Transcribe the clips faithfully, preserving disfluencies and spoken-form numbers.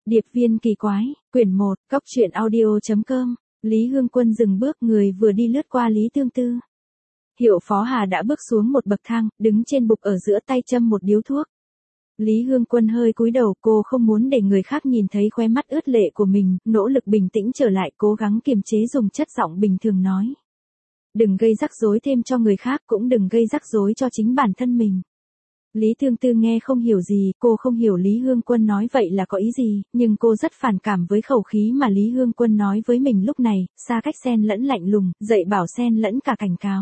Điệp viên kỳ quái, quyển một, cốc truyện audio.com, Lý Hương Quân dừng bước người vừa đi lướt qua Lý Tương Tư. Hiệu Phó Hà đã bước xuống một bậc thang, đứng trên bục ở giữa tay châm một điếu thuốc. Lý Hương Quân hơi cúi đầu, cô không muốn để người khác nhìn thấy khóe mắt ướt lệ của mình, nỗ lực bình tĩnh trở lại, cố gắng kiềm chế, dùng chất giọng bình thường nói. Đừng gây rắc rối thêm cho người khác, cũng đừng gây rắc rối cho chính bản thân mình. Lý Tương Tư nghe không hiểu gì, cô không hiểu Lý Hương Quân nói vậy là có ý gì, nhưng cô rất phản cảm với khẩu khí mà Lý Hương Quân nói với mình lúc này, xa cách xen lẫn lạnh lùng, dạy bảo xen lẫn cả cảnh cáo.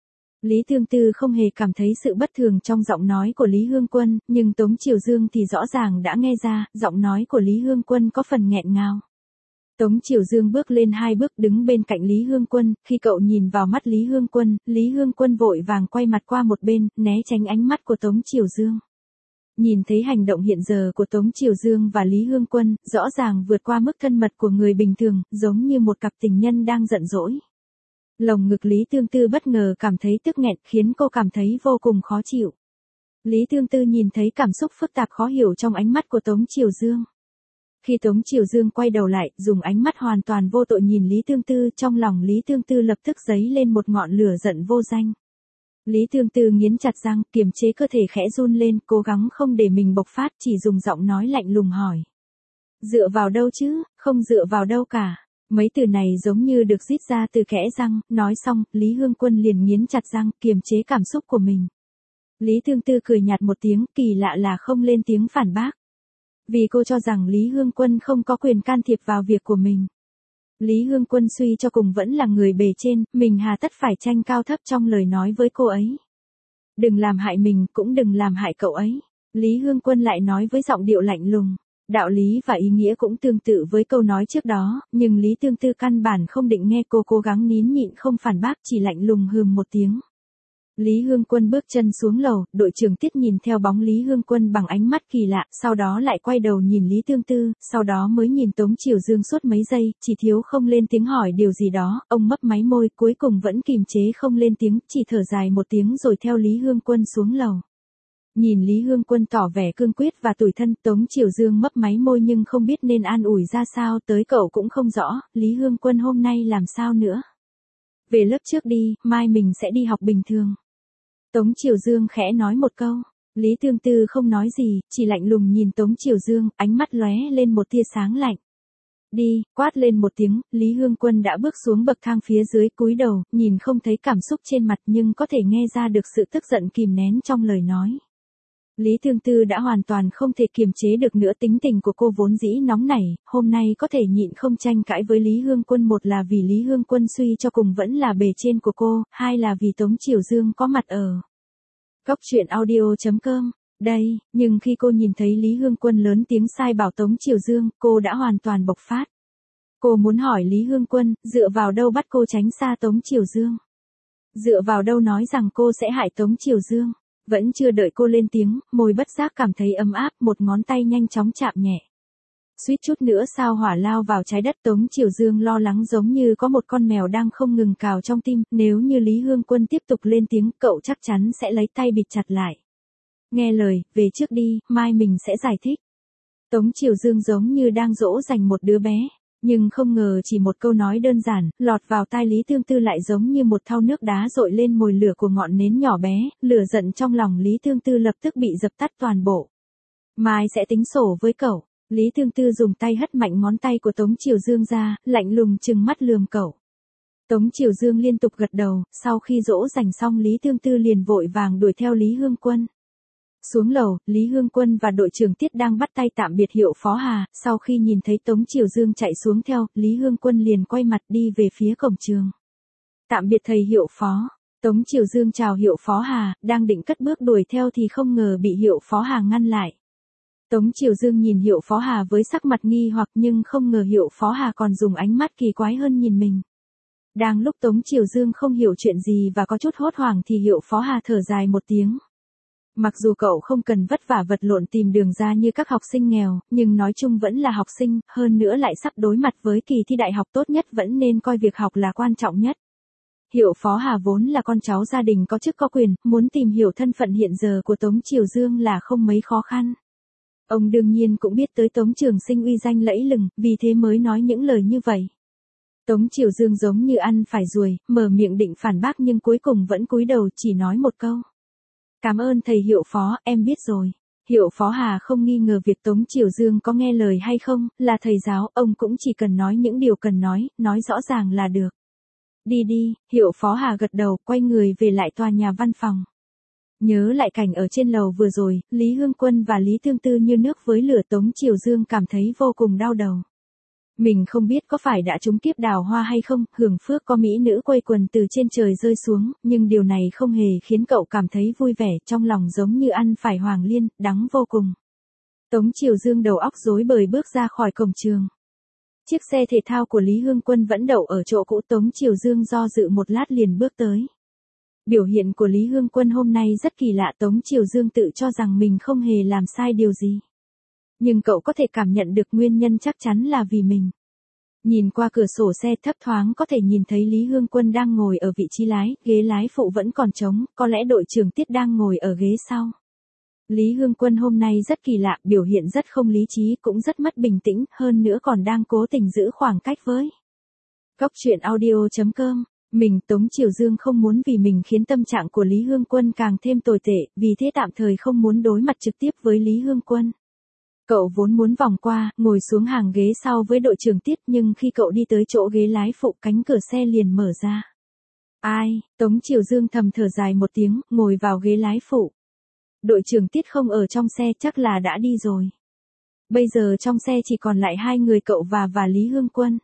Lý Tương Tư không hề cảm thấy sự bất thường trong giọng nói của Lý Hương Quân, nhưng Tống Triều Dương thì rõ ràng đã nghe ra, giọng nói của Lý Hương Quân có phần nghẹn ngào. Tống Triều Dương bước lên hai bước đứng bên cạnh Lý Hương Quân, khi cậu nhìn vào mắt Lý Hương Quân, Lý Hương Quân vội vàng quay mặt qua một bên, né tránh ánh mắt của Tống Triều Dương. Nhìn thấy hành động hiện giờ của Tống Triều Dương và Lý Hương Quân, rõ ràng vượt qua mức thân mật của người bình thường, giống như một cặp tình nhân đang giận dỗi. Lồng ngực Lý Tương Tư bất ngờ cảm thấy tức nghẹn, khiến cô cảm thấy vô cùng khó chịu. Lý Tương Tư nhìn thấy cảm xúc phức tạp khó hiểu trong ánh mắt của Tống Triều Dương. Khi Tống Triều Dương quay đầu lại, dùng ánh mắt hoàn toàn vô tội nhìn Lý Tương Tư, trong lòng Lý Tương Tư lập tức dấy lên một ngọn lửa giận vô danh. Lý Tương Tư nghiến chặt răng, kiềm chế cơ thể khẽ run lên, cố gắng không để mình bộc phát, chỉ dùng giọng nói lạnh lùng hỏi. Dựa vào đâu chứ, không dựa vào đâu cả. Mấy từ này giống như được rít ra từ kẽ răng, nói xong, Lý Hương Quân liền nghiến chặt răng, kiềm chế cảm xúc của mình. Lý Tương Tư cười nhạt một tiếng, kỳ lạ là không lên tiếng phản bác. Vì cô cho rằng Lý Hương Quân không có quyền can thiệp vào việc của mình. Lý Hương Quân suy cho cùng vẫn là người bề trên, mình hà tất phải tranh cao thấp trong lời nói với cô ấy. Đừng làm hại mình, cũng đừng làm hại cậu ấy. Lý Hương Quân lại nói với giọng điệu lạnh lùng. Đạo lý và ý nghĩa cũng tương tự với câu nói trước đó, nhưng Lý Tương Tư căn bản không định nghe, cô cố gắng nín nhịn không phản bác, chỉ lạnh lùng hừm một tiếng. Lý Hương Quân bước chân xuống lầu, đội trưởng Tiết nhìn theo bóng Lý Hương Quân bằng ánh mắt kỳ lạ, sau đó lại quay đầu nhìn Lý Tương Tư, sau đó mới nhìn Tống Triều Dương suốt mấy giây, chỉ thiếu không lên tiếng hỏi điều gì đó, ông mấp máy môi, cuối cùng vẫn kìm chế không lên tiếng, chỉ thở dài một tiếng rồi theo Lý Hương Quân xuống lầu. Nhìn Lý Hương Quân tỏ vẻ cương quyết và tủi thân, Tống Triều Dương mấp máy môi nhưng không biết nên an ủi ra sao, tới cậu cũng không rõ, Lý Hương Quân hôm nay làm sao nữa. Về lớp trước đi, mai mình sẽ đi học bình thường. Tống Triều Dương khẽ nói một câu, Lý Tương Tư không nói gì, chỉ lạnh lùng nhìn Tống Triều Dương, ánh mắt lóe lên một tia sáng lạnh. Đi, quát lên một tiếng, Lý Hương Quân đã bước xuống bậc thang phía dưới, cúi đầu, nhìn không thấy cảm xúc trên mặt nhưng có thể nghe ra được sự tức giận kìm nén trong lời nói. Lý Tương Tư đã hoàn toàn không thể kiềm chế được nữa, tính tình của cô vốn dĩ nóng nảy, hôm nay có thể nhịn không tranh cãi với Lý Hương Quân, một là vì Lý Hương Quân suy cho cùng vẫn là bề trên của cô, hai là vì Tống Triều Dương có mặt ở. Cốc truyện audio.com, đây, nhưng khi cô nhìn thấy Lý Hương Quân lớn tiếng sai bảo Tống Triều Dương, cô đã hoàn toàn bộc phát. Cô muốn hỏi Lý Hương Quân, dựa vào đâu bắt cô tránh xa Tống Triều Dương? Dựa vào đâu nói rằng cô sẽ hại Tống Triều Dương? Vẫn chưa đợi cô lên tiếng, môi bất giác cảm thấy ấm áp, một ngón tay nhanh chóng chạm nhẹ. Suýt chút nữa sao hỏa lao vào trái đất, Tống Triều Dương lo lắng giống như có một con mèo đang không ngừng cào trong tim, nếu như Lý Hương Quân tiếp tục lên tiếng, cậu chắc chắn sẽ lấy tay bịt chặt lại. Nghe lời, về trước đi, mai mình sẽ giải thích. Tống Triều Dương giống như đang dỗ dành một đứa bé. Nhưng không ngờ chỉ một câu nói đơn giản, lọt vào tai Lý Tương Tư lại giống như một thau nước đá dội lên mồi lửa của ngọn nến nhỏ bé, lửa giận trong lòng Lý Tương Tư lập tức bị dập tắt toàn bộ. Mai sẽ tính sổ với cậu. Lý Tương Tư dùng tay hất mạnh ngón tay của Tống Triều Dương ra, lạnh lùng trừng mắt lườm cậu. Tống Triều Dương liên tục gật đầu, sau khi dỗ dành xong Lý Tương Tư liền vội vàng đuổi theo Lý Hương Quân. Xuống lầu, Lý Hương Quân và đội trưởng Tiết đang bắt tay tạm biệt Hiệu Phó Hà, sau khi nhìn thấy Tống Triều Dương chạy xuống theo, Lý Hương Quân liền quay mặt đi về phía cổng trường. Tạm biệt thầy Hiệu Phó. Tống Triều Dương chào Hiệu Phó Hà, đang định cất bước đuổi theo thì không ngờ bị Hiệu Phó Hà ngăn lại. Tống Triều Dương nhìn Hiệu Phó Hà với sắc mặt nghi hoặc nhưng không ngờ Hiệu Phó Hà còn dùng ánh mắt kỳ quái hơn nhìn mình. Đang lúc Tống Triều Dương không hiểu chuyện gì và có chút hốt hoảng thì Hiệu Phó Hà thở dài một tiếng. Mặc dù cậu không cần vất vả vật lộn tìm đường ra như các học sinh nghèo, nhưng nói chung vẫn là học sinh, hơn nữa lại sắp đối mặt với kỳ thi đại học tốt nhất, vẫn nên coi việc học là quan trọng nhất. Hiệu Phó Hà vốn là con cháu gia đình có chức có quyền, muốn tìm hiểu thân phận hiện giờ của Tống Triều Dương là không mấy khó khăn. Ông đương nhiên cũng biết tới Tống Trường Sinh uy danh lẫy lừng, vì thế mới nói những lời như vậy. Tống Triều Dương giống như ăn phải ruồi, mở miệng định phản bác nhưng cuối cùng vẫn cúi đầu chỉ nói một câu. Cảm ơn thầy Hiệu Phó, em biết rồi. Hiệu Phó Hà không nghi ngờ việc Tống Triều Dương có nghe lời hay không, là thầy giáo, ông cũng chỉ cần nói những điều cần nói, nói rõ ràng là được. Đi đi, Hiệu Phó Hà gật đầu, quay người về lại tòa nhà văn phòng. Nhớ lại cảnh ở trên lầu vừa rồi, Lý Hương Quân và Lý Tương Tư như nước với lửa, Tống Triều Dương cảm thấy vô cùng đau đầu. Mình không biết có phải đã trúng kiếp đào hoa hay không, hưởng phước có mỹ nữ quây quần từ trên trời rơi xuống, nhưng điều này không hề khiến cậu cảm thấy vui vẻ, trong lòng giống như ăn phải hoàng liên, đắng vô cùng. Tống Triều Dương đầu óc rối bời bước ra khỏi cổng trường. Chiếc xe thể thao của Lý Hương Quân vẫn đậu ở chỗ cũ, Tống Triều Dương do dự một lát liền bước tới. Biểu hiện của Lý Hương Quân hôm nay rất kỳ lạ, Tống Triều Dương tự cho rằng mình không hề làm sai điều gì. Nhưng cậu có thể cảm nhận được nguyên nhân chắc chắn là vì mình. Nhìn qua cửa sổ xe thấp thoáng có thể nhìn thấy Lý Hương Quân đang ngồi ở vị trí lái, ghế lái phụ vẫn còn trống, có lẽ đội trưởng Tiết đang ngồi ở ghế sau. Lý Hương Quân hôm nay rất kỳ lạ, biểu hiện rất không lý trí, cũng rất mất bình tĩnh, hơn nữa còn đang cố tình giữ khoảng cách với. Cóc truyện audio chấm com. Mình Tống Triều Dương không muốn vì mình khiến tâm trạng của Lý Hương Quân càng thêm tồi tệ, vì thế tạm thời không muốn đối mặt trực tiếp với Lý Hương Quân. Cậu vốn muốn vòng qua, ngồi xuống hàng ghế sau với đội trưởng Tiết, nhưng khi cậu đi tới chỗ ghế lái phụ, cánh cửa xe liền mở ra. Ai, Tống Triều Dương thầm thở dài một tiếng, ngồi vào ghế lái phụ. Đội trưởng Tiết không ở trong xe, chắc là đã đi rồi. Bây giờ trong xe chỉ còn lại hai người, cậu và và Lý Hương Quân.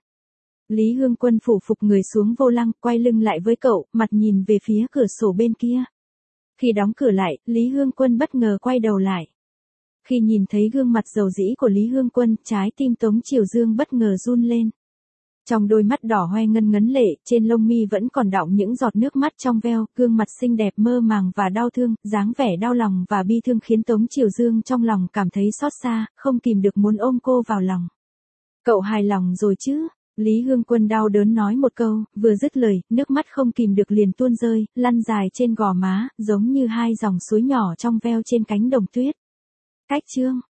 Lý Hương Quân phủ phục người xuống vô lăng, quay lưng lại với cậu, mặt nhìn về phía cửa sổ bên kia. Khi đóng cửa lại, Lý Hương Quân bất ngờ quay đầu lại. Khi nhìn thấy gương mặt dầu dĩ của Lý Hương Quân, trái tim Tống Triều Dương bất ngờ run lên. Trong đôi mắt đỏ hoe ngân ngấn lệ, trên lông mi vẫn còn đọng những giọt nước mắt trong veo, gương mặt xinh đẹp mơ màng và đau thương, dáng vẻ đau lòng và bi thương khiến Tống Triều Dương trong lòng cảm thấy xót xa, không kìm được muốn ôm cô vào lòng. Cậu hài lòng rồi chứ? Lý Hương Quân đau đớn nói một câu, vừa dứt lời, nước mắt không kìm được liền tuôn rơi, lăn dài trên gò má, giống như hai dòng suối nhỏ trong veo trên cánh đồng tuyết. Cách chương